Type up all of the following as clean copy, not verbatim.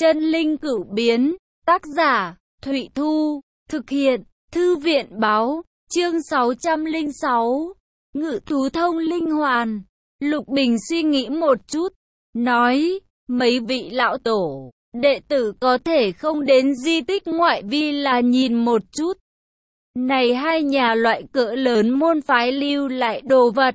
Chân linh cửu biến, tác giả, Thụy Thu, thực hiện, Thư viện báo, chương 606, Ngự thú thông linh hoàn. Lục Bình suy nghĩ một chút, nói, mấy vị lão tổ, đệ tử có thể không đến di tích ngoại vi là nhìn một chút. Này hai nhà loại cỡ lớn môn phái lưu lại đồ vật.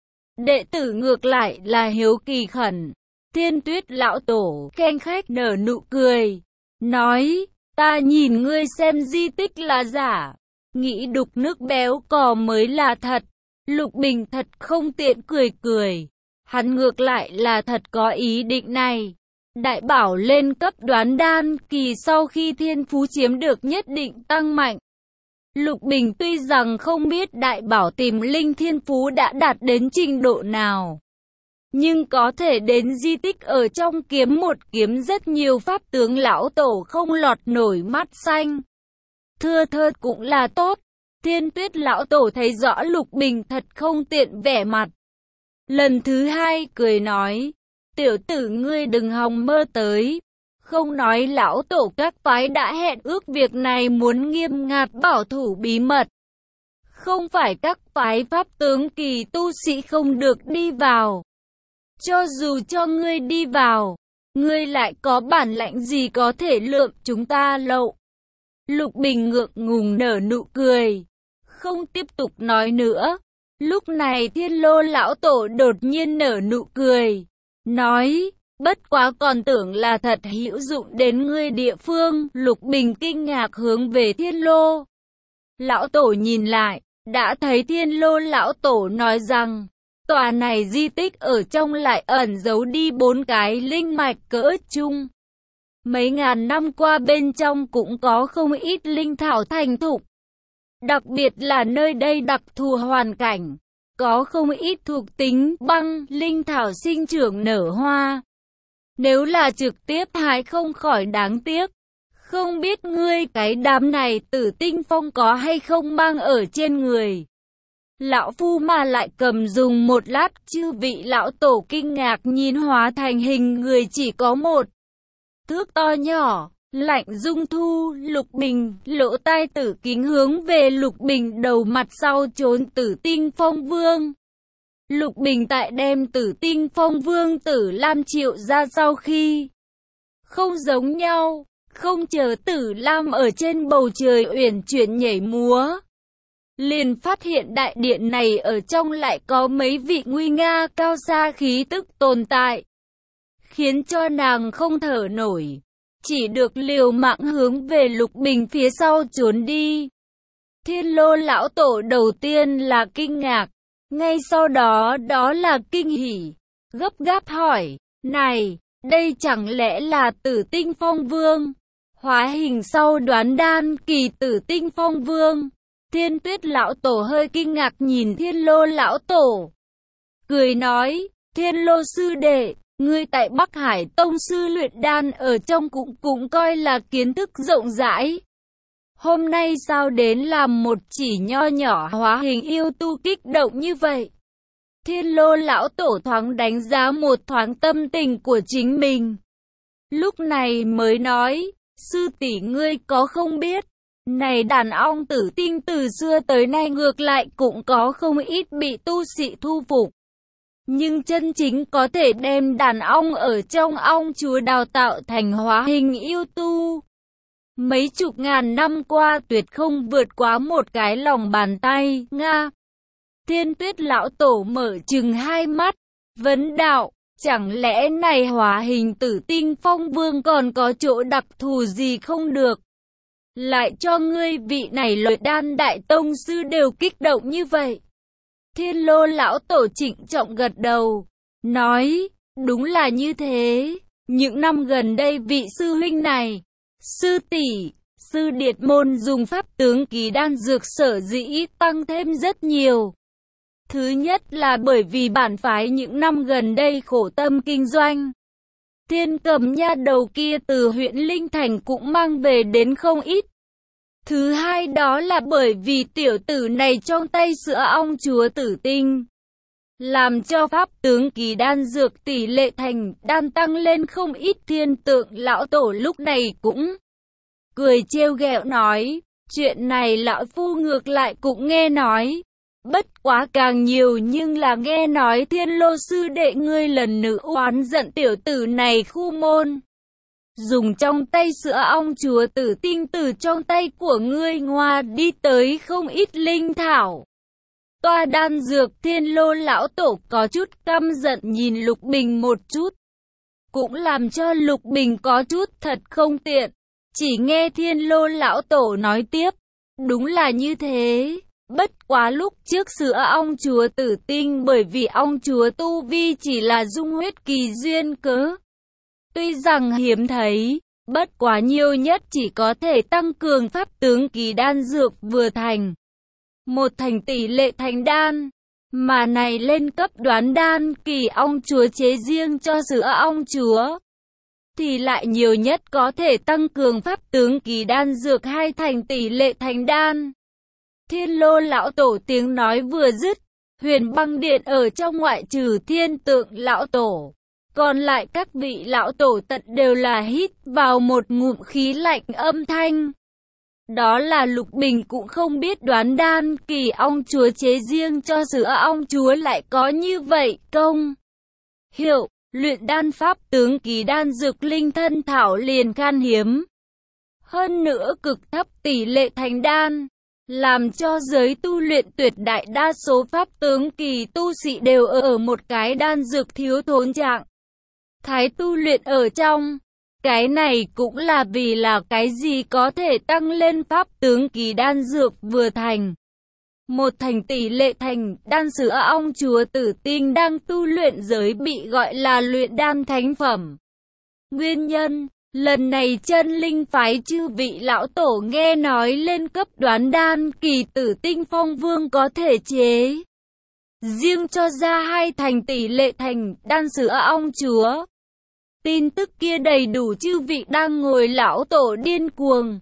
Đệ tử ngược lại là hiếu kỳ khẩn. Thiên Tuyết lão tổ khen khách nở nụ cười, nói, ta nhìn ngươi xem di tích là giả, nghĩ đục nước béo cò mới là thật. Lục Bình thật không tiện cười cười, hắn ngược lại là thật có ý định này. Đại bảo lên cấp đoán đan kỳ sau khi thiên phú chiếm được nhất định tăng mạnh. Lục Bình tuy rằng không biết đại bảo tìm linh thiên phú đã đạt đến trình độ nào, nhưng có thể đến di tích ở trong kiếm một kiếm rất nhiều pháp tướng lão tổ không lọt nổi mắt xanh. Thưa thớt cũng là tốt. Thiên Tuyết lão tổ thấy rõ Lục Bình thật không tiện vẻ mặt. Lần thứ hai cười nói, tiểu tử ngươi đừng hòng mơ tới. Không nói lão tổ các phái đã hẹn ước việc này muốn nghiêm ngặt bảo thủ bí mật. Không phải các phái pháp tướng kỳ tu sĩ không được đi vào. Cho dù cho ngươi đi vào, ngươi lại có bản lãnh gì có thể lượm chúng ta lậu. Lục Bình ngượng ngùng nở nụ cười, không tiếp tục nói nữa. Lúc này Thiên Lô lão tổ đột nhiên nở nụ cười, nói, bất quá còn tưởng là thật hữu dụng đến ngươi địa phương. Lục Bình kinh ngạc hướng về Thiên Lô lão tổ nhìn lại, đã thấy Thiên Lô lão tổ nói rằng, tòa này di tích ở trong lại ẩn giấu đi 4 cái linh mạch cỡ trung. Mấy ngàn năm qua bên trong cũng có không ít linh thảo thành thục. Đặc biệt là nơi đây đặc thù hoàn cảnh, có không ít thuộc tính băng linh thảo sinh trưởng nở hoa. Nếu là trực tiếp hái không khỏi đáng tiếc. Không biết ngươi cái đám này Tử Tinh Phong có hay không mang ở trên người. Lão phu mà lại cầm dùng một lát. Chư vị lão tổ kinh ngạc nhìn hóa thành hình người chỉ có một thước to nhỏ, Lạnh Dung Thu. Lục Bình lỗ tai tử kính hướng về Lục Bình đầu mặt sau trốn Tử Tinh Phong Vương. Lục Bình tại đem Tử Tinh Phong Vương Tử Lam triệu ra sau khi không giống nhau, không chờ Tử Lam ở trên bầu trời uyển chuyển nhảy múa, liền phát hiện đại điện này ở trong lại có mấy vị nguy nga cao xa khí tức tồn tại, khiến cho nàng không thở nổi, chỉ được liều mạng hướng về Lục Bình phía sau trốn đi. Thiên Lô lão tổ đầu tiên là kinh ngạc, ngay sau đó đó là kinh hỉ, gấp gáp hỏi, này, đây chẳng lẽ là Tử Tinh Phong Vương? Hóa hình sau đoán đan kỳ Tử Tinh Phong Vương. Thiên Tuyết lão tổ hơi kinh ngạc nhìn Thiên Lô lão tổ, cười nói, Thiên Lô sư đệ, ngươi tại Bắc Hải Tông sư luyện đan ở trong cũng coi là kiến thức rộng rãi. Hôm nay sao đến làm một chỉ nho nhỏ hóa hình yêu tu kích động như vậy? Thiên Lô lão tổ thoáng đánh giá một thoáng tâm tình của chính mình. Lúc này mới nói, sư tỷ ngươi có không biết, này đàn ong tử tinh từ xưa tới nay ngược lại cũng có không ít bị tu sĩ thu phục. Nhưng chân chính có thể đem đàn ong ở trong ong chúa đào tạo thành hóa hình yêu tu, mấy chục ngàn năm qua tuyệt không vượt quá một cái lòng bàn tay. Nga. Thiên Tuyết lão tổ mở trừng hai mắt, vấn đạo, chẳng lẽ này hóa hình Tử Tinh Phong Vương còn có chỗ đặc thù gì không được? Lại cho ngươi vị này luyện đan đại tông sư đều kích động như vậy. Thiên Lô lão tổ trịnh trọng gật đầu, nói, đúng là như thế. Những năm gần đây vị sư huynh này, sư tỷ, sư điệt môn dùng pháp tướng kỳ đan dược sở dĩ tăng thêm rất nhiều. Thứ nhất là bởi vì bản phái những năm gần đây khổ tâm kinh doanh. Thiên Cầm nha đầu kia từ huyện Linh Thành cũng mang về đến không ít. Thứ hai đó là bởi vì tiểu tử này trong tay sữa ong chúa Tử Tinh. làm cho pháp tướng kỳ đan dược tỷ lệ thành đan tăng lên không ít. Thiên Tượng lão tổ lúc này cũng cười trêu ghẹo nói, chuyện này lão phu ngược lại cũng nghe nói. Bất quá càng nhiều nhưng là nghe nói Thiên Lô sư đệ ngươi lần nữa oán giận tiểu tử này khu môn. Dùng trong tay sữa ong chúa tử tinh từ trong tay của ngươi ngoa đi tới không ít linh thảo. Toa đan dược. Thiên Lô lão tổ có chút căm giận nhìn Lục Bình một chút. Cũng làm cho Lục Bình có chút thật không tiện. Chỉ nghe Thiên Lô lão tổ nói tiếp. Đúng là như thế. Bất quá lúc trước sữa ong chúa tử tinh bởi vì ong chúa tu vi chỉ là dung huyết kỳ duyên cớ. Tuy rằng hiếm thấy, bất quá nhiều nhất chỉ có thể tăng cường pháp tướng kỳ đan dược vừa thành. Một thành tỷ lệ thành đan, mà này lên cấp đoán đan kỳ ong chúa chế riêng cho sữa ong chúa. Thì lại nhiều nhất có thể tăng cường pháp tướng kỳ đan dược 2 thành tỷ lệ thành đan. Thiên Lô lão tổ tiếng nói vừa dứt, Huyền Băng Điện ở trong ngoại trừ Thiên Tượng lão tổ. Còn lại các vị lão tổ tận đều là hít vào một ngụm khí lạnh âm thanh. Đó là Lục Bình cũng không biết đoán đan kỳ ong chúa chế riêng cho sữa ong chúa lại có như vậy công hiệu. Luyện đan pháp tướng kỳ đan dược linh thân thảo liền khan hiếm. Hơn nữa cực thấp tỷ lệ thành đan, làm cho giới tu luyện tuyệt đại đa số pháp tướng kỳ tu sĩ đều ở một cái đan dược thiếu thốn trạng thái tu luyện ở trong. Cái này cũng là vì là cái gì có thể tăng lên pháp tướng kỳ đan dược vừa thành. Một thành tỷ lệ thành đan sữa ong chúa tử tinh đang tu luyện giới bị gọi là luyện đan thánh phẩm. Nguyên nhân, lần này chân linh phái chư vị lão tổ nghe nói lên cấp đoán đan kỳ tử tinh phong vương có thể chế riêng cho ra 2 thành tỷ lệ thành đan sữa ong chúa. Tin tức kia đầy đủ chư vị đang ngồi lão tổ điên cuồng.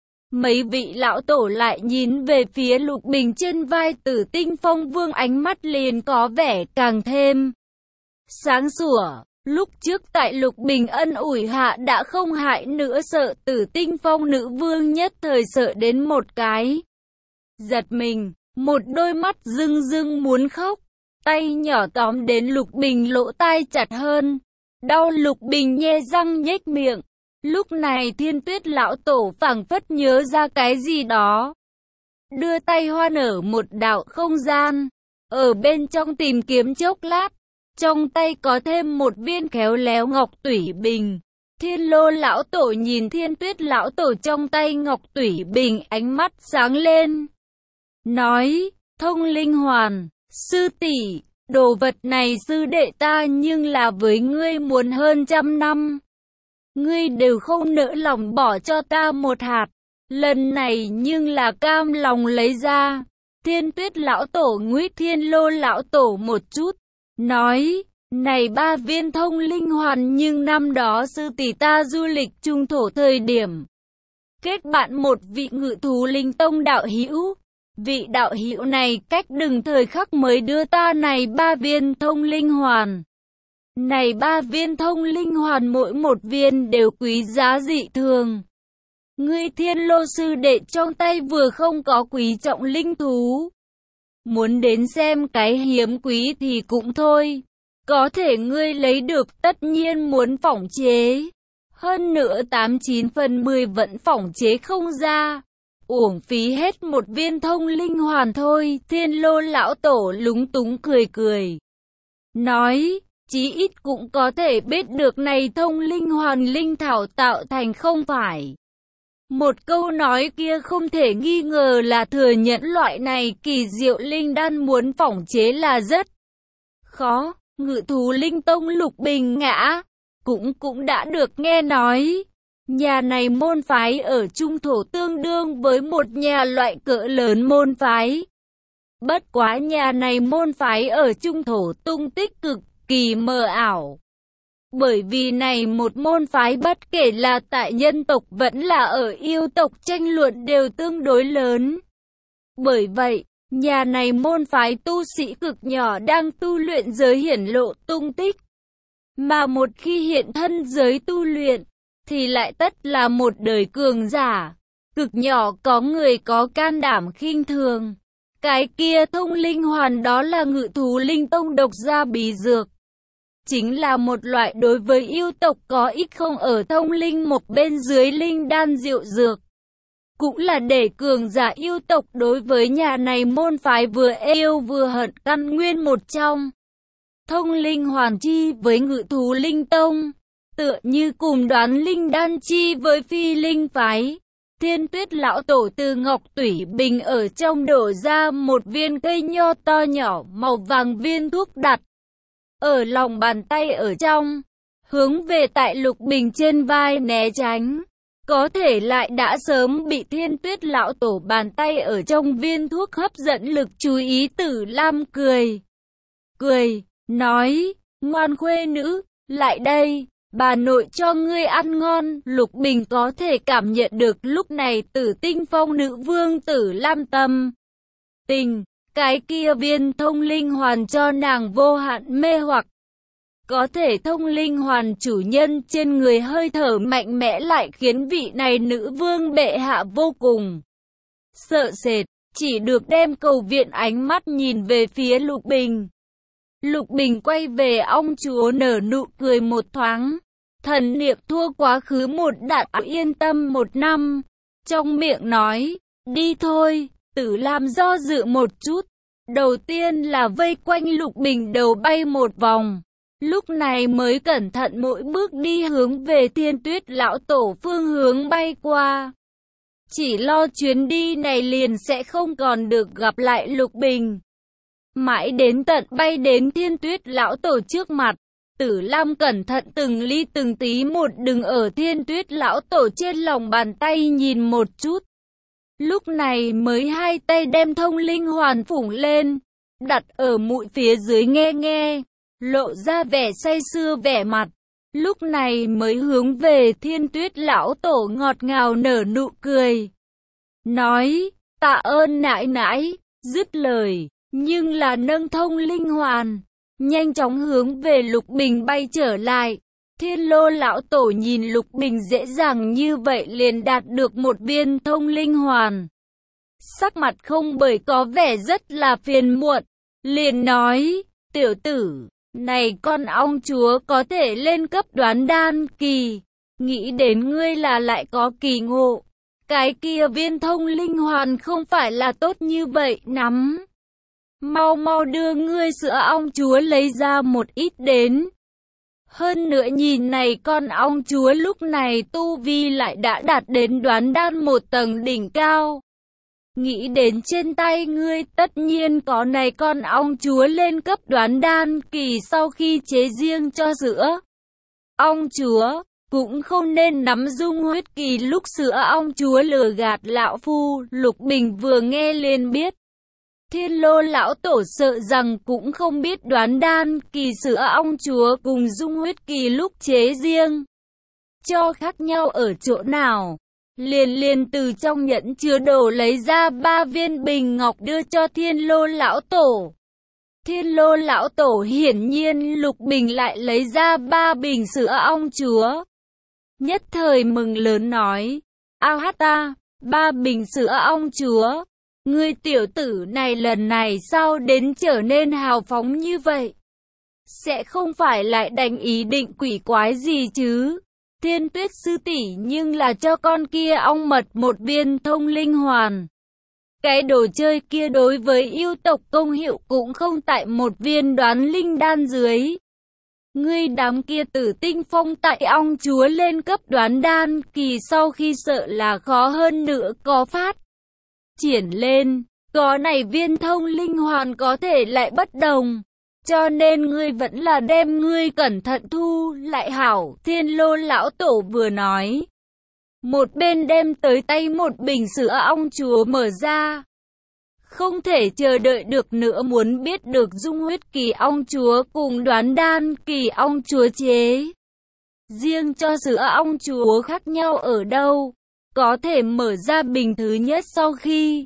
Mấy vị lão tổ lại nhìn về phía Lục Bình trên vai tử tinh phong vương, ánh mắt liền có vẻ càng thêm sáng sủa. Lúc trước tại Lục Bình ân ủi hạ đã không hại nữa, sợ tử tinh phong nữ vương nhất thời sợ đến một cái giật mình, một đôi mắt rưng rưng muốn khóc, tay nhỏ tóm đến Lục Bình lỗ tai chặt hơn. Đau. Lục Bình nhe răng nhếch miệng. Lúc này Thiên Tuyết lão tổ phảng phất nhớ ra cái gì đó, đưa tay hoa nở một đạo không gian, ở bên trong tìm kiếm chốc lát, trong tay có thêm một viên khéo léo ngọc tủy bình. Thiên Lô lão tổ nhìn Thiên Tuyết lão tổ trong tay ngọc tủy bình, ánh mắt sáng lên, nói: Thông linh hoàn, sư tỷ, đồ vật này sư đệ ta nhưng là với ngươi muốn hơn 100 năm. Ngươi đều không nỡ lòng bỏ cho ta một hạt, lần này nhưng là cam lòng lấy ra. Thiên Tuyết lão tổ nguyết Thiên Lô lão tổ một chút, nói: Này 3 viên thông linh hoàn nhưng năm đó sư tỷ ta du lịch trung thổ thời điểm kết bạn một vị Ngự Thú Linh Tông đạo hữu. Vị đạo hữu này cách đừng thời khắc mới đưa ta này 3 viên thông linh hoàn. Này 3 viên thông linh hoàn mỗi một viên đều quý giá dị thường. Ngươi Thiên Lô sư đệ trong tay vừa không có quý trọng linh thú, muốn đến xem cái hiếm quý thì cũng thôi. Có thể ngươi lấy được tất nhiên muốn phỏng chế. Hơn nữa 89 phần 10 vẫn phỏng chế không ra. Uổng phí hết một viên thông linh hoàn thôi. Thiên Lô lão tổ lúng túng cười cười, nói: Chí ít cũng có thể biết được này thông linh hoàn linh thảo tạo thành không phải. Một câu nói kia không thể nghi ngờ là thừa nhận loại này kỳ diệu linh đan muốn phỏng chế là rất khó. Ngự Thú Linh Tông Lục Bình ngã cũng đã được nghe nói. Nhà này môn phái ở trung thổ tương đương với một nhà loại cỡ lớn môn phái. Bất quá nhà này môn phái ở trung thổ tung tích cực kỳ mờ ảo. Bởi vì này một môn phái bất kể là tại nhân tộc vẫn là ở yêu tộc tranh luận đều tương đối lớn. Bởi vậy, Nhà này môn phái tu sĩ cực nhỏ đang tu luyện giới hiển lộ tung tích. Mà một khi hiện thân giới tu luyện, thì lại tất là một đời cường giả. Cực nhỏ có người có can đảm khinh thường. Cái kia thông linh hoàn đó là Ngự Thú Linh Tông độc gia bí dược. Chính là một loại đối với yêu tộc có ít không ở thông linh một bên dưới linh đan diệu dược. Cũng là để cường giả yêu tộc đối với nhà này môn phái vừa yêu vừa hận căn nguyên một trong. Thông linh hoàn chi với Ngự Thú Linh Tông, tựa như cùng đoán linh đan chi với phi linh phái. Thiên Tuyết lão tổ từ ngọc tủy bình ở trong đổ ra một viên cây nho to nhỏ màu vàng viên thuốc đặt ở lòng bàn tay ở trong, hướng về tại Lục Bình trên vai né tránh. Có thể lại đã sớm bị Thiên Tuyết lão tổ bàn tay ở trong viên thuốc hấp dẫn lực chú ý. Tử Lam cười, nói, ngoan khuê nữ, lại đây, bà nội cho ngươi ăn ngon. Lục Bình có thể cảm nhận được lúc này Tử Tinh Phong nữ vương Tử Lam tâm tình, cái kia viên thông linh hoàn cho nàng vô hạn mê hoặc. Có thể thông linh hoàn chủ nhân trên người hơi thở mạnh mẽ lại khiến vị này nữ vương bệ hạ vô cùng sợ sệt, chỉ được đem cầu viện ánh mắt nhìn về phía Lục Bình. Lục Bình quay về ông chúa nở nụ cười một thoáng, thần niệm thua quá khứ một đạn yên tâm một năm, trong miệng nói, đi thôi. Tử Lam do dự một chút, đầu tiên là vây quanh Lục Bình đầu bay một vòng. Lúc này mới cẩn thận mỗi bước đi hướng về Thiên Tuyết lão tổ phương hướng bay qua. Chỉ lo chuyến đi này liền sẽ không còn được gặp lại Lục Bình. Mãi đến tận bay đến Thiên Tuyết lão tổ trước mặt, Tử Lam cẩn thận từng ly từng tí một đứng ở Thiên Tuyết lão tổ trên lòng bàn tay nhìn một chút. Lúc này mới hai tay đem thông linh hoàn phủng lên, đặt ở mũi phía dưới nghe, lộ ra vẻ say sưa vẻ mặt. Lúc này mới hướng về Thiên Tuyết lão tổ ngọt ngào nở nụ cười, nói, tạ ơn nãi nãi. Dứt lời, nhưng là nâng thông linh hoàn, nhanh chóng hướng về Lục Bình bay trở lại. Thiên Lô lão tổ nhìn Lục Bình dễ dàng như vậy liền đạt được một viên thông linh hoàn, sắc mặt không bởi có vẻ rất là phiền muộn, liền nói, tiểu tử, này con ong chúa có thể lên cấp đoán đan kỳ, nghĩ đến ngươi là lại có kỳ ngộ, cái kia viên thông linh hoàn không phải là tốt như vậy nắm. Mau đưa ngươi sữa ong chúa lấy ra một ít đến. Hơn nữa nhìn này con ong chúa lúc này tu vi lại đã đạt đến đoán đan một tầng đỉnh cao. Nghĩ đến trên tay ngươi tất nhiên có này con ong chúa lên cấp đoán đan kỳ sau khi chế riêng cho sữa ong chúa, cũng không nên nắm dung huyết kỳ lúc sữa ong chúa lừa gạt lão phu. Lục Bình vừa nghe liền biết, Thiên Lô lão tổ sợ rằng cũng không biết đoán đan kỳ sữa ong chúa cùng dung huyết kỳ lúc chế riêng cho khác nhau ở chỗ nào. Liền từ trong nhẫn chứa đồ lấy ra 3 viên bình ngọc đưa cho Thiên Lô lão tổ. Thiên Lô lão tổ hiển nhiên Lục Bình lại lấy ra 3 bình sữa ong chúa, nhất thời mừng lớn nói, ao hát ta, 3 bình sữa ong chúa, ngươi tiểu tử này lần này sao đến trở nên hào phóng như vậy? Sẽ không phải lại đánh ý định quỷ quái gì chứ? Thiên Tuyết sư tỷ nhưng là cho con kia ong mật một viên thông linh hoàn. Cái đồ chơi kia đối với yêu tộc công hiệu cũng không tại một viên đoán linh đan dưới. Ngươi đám kia Tử Tinh Phong tại ong chúa lên cấp đoán đan kỳ sau khi sợ là khó hơn nữa có phát triển lên, có này viên thông linh hoàn có thể lại bất đồng. Cho nên ngươi vẫn là đem ngươi cẩn thận thu lại hảo. Thiên Lô lão tổ vừa nói, một bên đem tới tay một bình sữa ong chúa mở ra. Không thể chờ đợi được nữa, muốn biết được dung huyết kỳ ong chúa cùng đoán đan kỳ ong chúa chế riêng cho sữa ong chúa khác nhau ở đâu. Có thể mở ra bình thứ nhất sau khi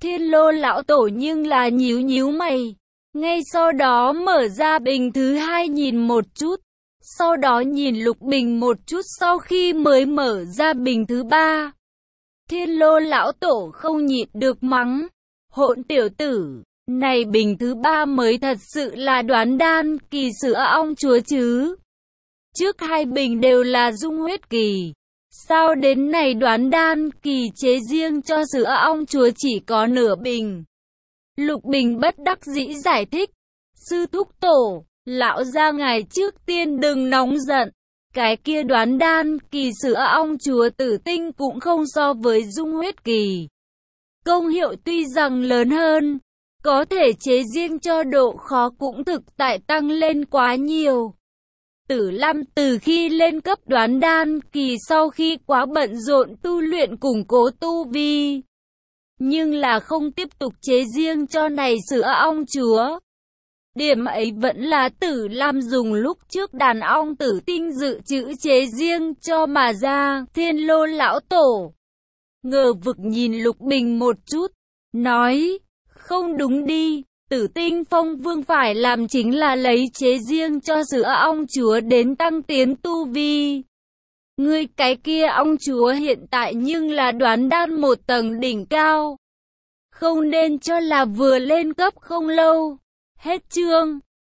Thiên Lô lão tổ nhưng là nhíu nhíu mày. Ngay sau đó mở ra bình thứ hai nhìn một chút. Sau đó nhìn Lục Bình một chút sau khi mới mở ra bình thứ ba. Thiên Lô lão tổ không nhịn được mắng. Hỗn tiểu tử, này bình thứ ba mới thật sự là đoán đan kỳ sữa ong chúa chứ. Trước hai bình đều là dung huyết kỳ. Sao đến này đoán đan kỳ chế riêng cho sữa ong chúa chỉ có nửa bình. Lục Bình bất đắc dĩ giải thích. Sư thúc tổ, lão gia ngài trước tiên đừng nóng giận. Cái kia đoán đan kỳ sữa ong chúa tử tinh cũng không so với dung huyết kỳ. Công hiệu tuy rằng lớn hơn, có thể chế riêng cho độ khó cũng thực tại tăng lên quá nhiều. Tử Lam từ khi lên cấp đoán đan kỳ sau khi quá bận rộn tu luyện củng cố tu vi, nhưng là không tiếp tục chế riêng cho này sữa ong chúa. Điểm ấy vẫn là Tử Lam dùng lúc trước đàn ong tử tinh dự trữ chế riêng cho mà ra. Thiên Lô lão tổ ngờ vực nhìn Lục Bình một chút, nói, không đúng đi, Tử Tinh Phong Vương phải làm chính là lấy chế riêng cho sữa ong chúa đến tăng tiến tu vi. Ngươi cái kia ong chúa hiện tại nhưng là đoán đan một tầng đỉnh cao. Không nên cho là vừa lên cấp không lâu. Hết chương.